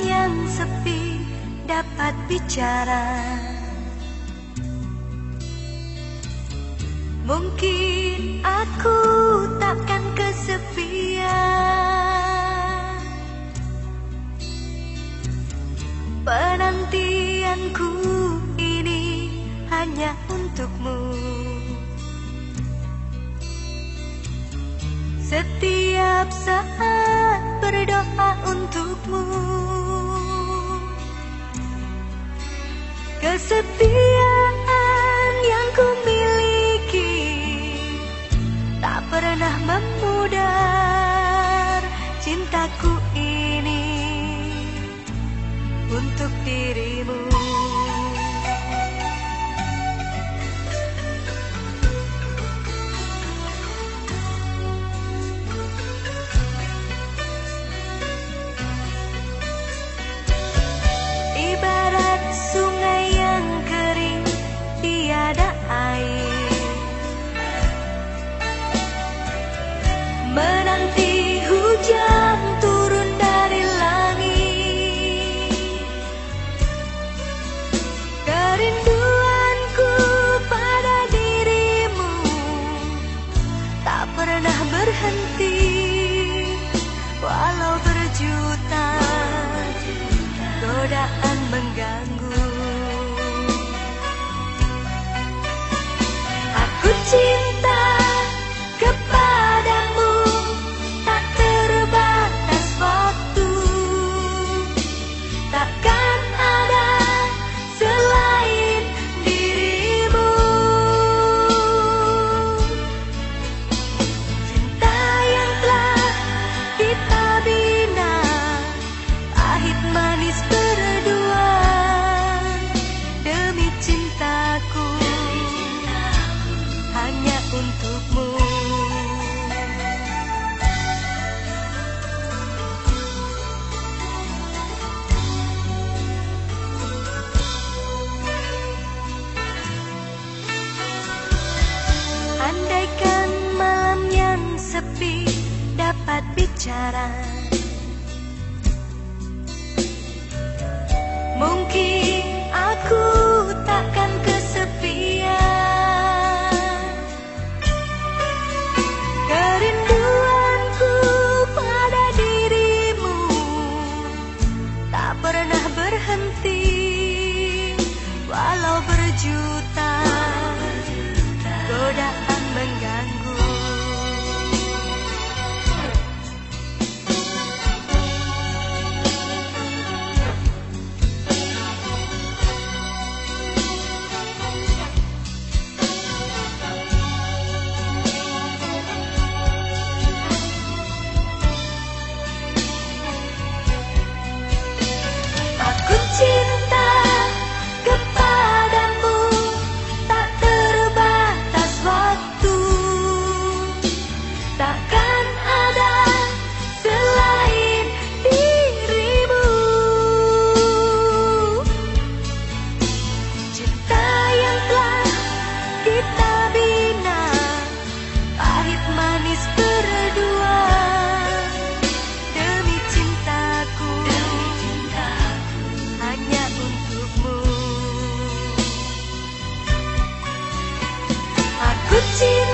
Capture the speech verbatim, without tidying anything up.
yang sepi dapat bicara. Mungkin aku takkan kesepian. Penantianku ini hanya untukmu. Setiap saat berdoa untukmu. Kesetiaan yang ku miliki tak pernah memudar. Cintaku ini untuk dirimu. Ibarat sungai yang kering tiada air, menanti hujan turun dari langit. Kerinduanku pada dirimu tak pernah berhenti, walau berjuta godaan mengganggu. Aku cinta kepadamu, tak terbatas waktu. Takkan ada selain dirimu. Cinta yang telah kita bina, pahit manis berdua. Demi cintaku, hanya untukmu. Andaikan malam yang sepi dapat bicara, mungkin aku takkan kesepian. Kerinduanku pada dirimu tak pernah berhenti, walau berjuta godaan mengganggu. Aku cinta kepadamu, tak terbatas waktu. Takkan ada selain dirimu. Cinta yang telah kita bina, pahit manis berdua. Demi cintaku, hanya untukmu. Aku cinta